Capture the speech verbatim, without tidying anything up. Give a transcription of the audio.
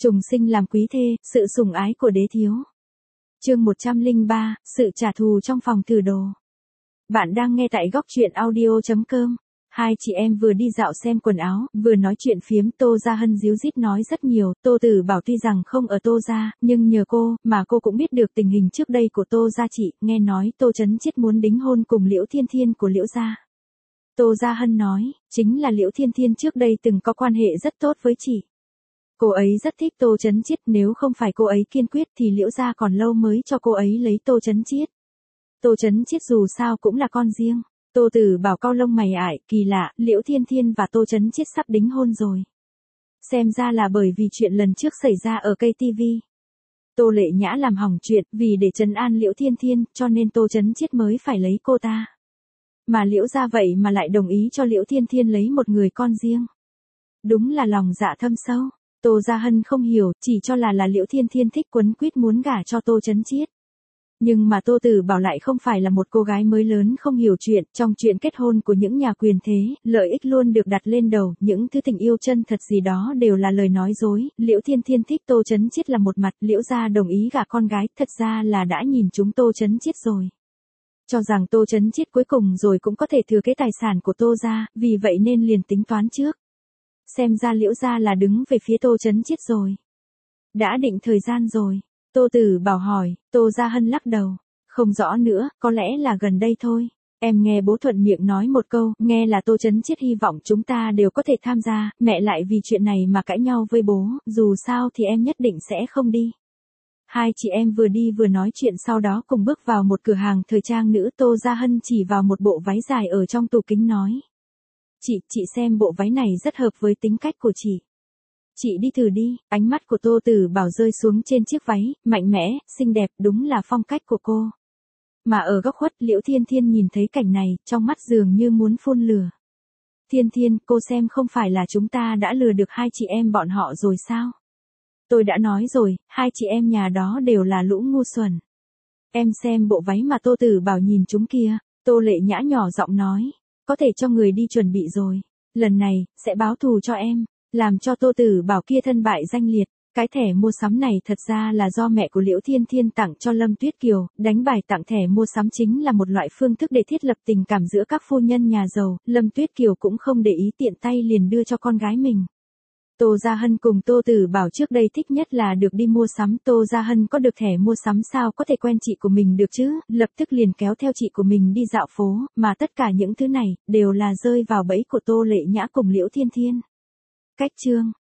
Trùng sinh làm quý thê, sự sủng ái của đế thiếu. Chương một trăm lẻ ba, sự trả thù trong phòng thử đồ. Bạn đang nghe tại góc truyện audio chấm com. Hai chị em vừa đi dạo xem quần áo, vừa nói chuyện phiếm. Tô Gia Hân díu dít nói rất nhiều. Tô Tử Bảo tuy rằng không ở Tô Gia, nhưng nhờ cô, mà cô cũng biết được tình hình trước đây của Tô Gia chị. Nghe nói Tô Chấn Chiết muốn đính hôn cùng Liễu Thiên Thiên của Liễu Gia. Tô Gia Hân nói, chính là Liễu Thiên Thiên trước đây từng có quan hệ rất tốt với chị. Cô ấy rất thích Tô Chấn Chiết, nếu không phải cô ấy kiên quyết thì Liễu Gia còn lâu mới cho cô ấy lấy Tô Chấn Chiết. Tô Chấn Chiết dù sao cũng là con riêng. Tô Tử Bảo cau lông mày ải, kỳ lạ, Liễu Thiên Thiên và Tô Chấn Chiết sắp đính hôn rồi. Xem ra là bởi vì chuyện lần trước xảy ra ở cây ti vi. Tô Lệ Nhã làm hỏng chuyện, vì để trấn an Liễu Thiên Thiên, cho nên Tô Chấn Chiết mới phải lấy cô ta. Mà Liễu Gia vậy mà lại đồng ý cho Liễu Thiên Thiên lấy một người con riêng. Đúng là lòng dạ thâm sâu. Tô Gia Hân không hiểu, chỉ cho là là Liễu Thiên Thiên thích quấn quýt muốn gả cho Tô Chấn Chiết. Nhưng mà Tô Tử Bảo lại không phải là một cô gái mới lớn không hiểu chuyện, trong chuyện kết hôn của những nhà quyền thế, lợi ích luôn được đặt lên đầu, những thứ tình yêu chân thật gì đó đều là lời nói dối. Liễu Thiên Thiên thích Tô Chấn Chiết là một mặt, Liễu Gia đồng ý gả con gái, thật ra là đã nhìn chúng Tô Chấn Chiết rồi. Cho rằng Tô Chấn Chiết cuối cùng rồi cũng có thể thừa kế tài sản của Tô Gia, vì vậy nên liền tính toán trước. Xem ra Liễu Gia là đứng về phía Tô Chấn Chiết rồi. Đã định thời gian rồi. Tô Tử Bảo hỏi, Tô Gia Hân lắc đầu. Không rõ nữa, có lẽ là gần đây thôi. Em nghe bố thuận miệng nói một câu, nghe là Tô Chấn Chiết hy vọng chúng ta đều có thể tham gia, mẹ lại vì chuyện này mà cãi nhau với bố, dù sao thì em nhất định sẽ không đi. Hai chị em vừa đi vừa nói chuyện, sau đó cùng bước vào một cửa hàng thời trang nữ. Tô Gia Hân chỉ vào một bộ váy dài ở trong tủ kính nói. Chị, chị xem bộ váy này rất hợp với tính cách của chị. Chị đi thử đi. Ánh mắt của Tô Tử Bảo rơi xuống trên chiếc váy, mạnh mẽ, xinh đẹp, đúng là phong cách của cô. Mà ở góc khuất, Liễu Thiên Thiên nhìn thấy cảnh này, trong mắt dường như muốn phun lửa. Thiên Thiên, cô xem không phải là chúng ta đã lừa được hai chị em bọn họ rồi sao? Tôi đã nói rồi, hai chị em nhà đó đều là lũ ngu xuẩn. Em xem bộ váy mà Tô Tử Bảo nhìn chúng kia. Tô Lệ Nhã nhỏ giọng nói. Có thể cho người đi chuẩn bị rồi. Lần này, sẽ báo thù cho em. Làm cho Tô Tử Bảo kia thân bại danh liệt. Cái thẻ mua sắm này thật ra là do mẹ của Liễu Thiên Thiên tặng cho Lâm Tuyết Kiều. Đánh bài tặng thẻ mua sắm chính là một loại phương thức để thiết lập tình cảm giữa các phu nhân nhà giàu. Lâm Tuyết Kiều cũng không để ý, tiện tay liền đưa cho con gái mình. Tô Gia Hân cùng Tô Tử Bảo trước đây thích nhất là được đi mua sắm. Tô Gia Hân có được thẻ mua sắm sao có thể quen chị của mình được chứ, lập tức liền kéo theo chị của mình đi dạo phố, mà tất cả những thứ này, đều là rơi vào bẫy của Tô Lệ Nhã cùng Liễu Thiên Thiên. Cách chương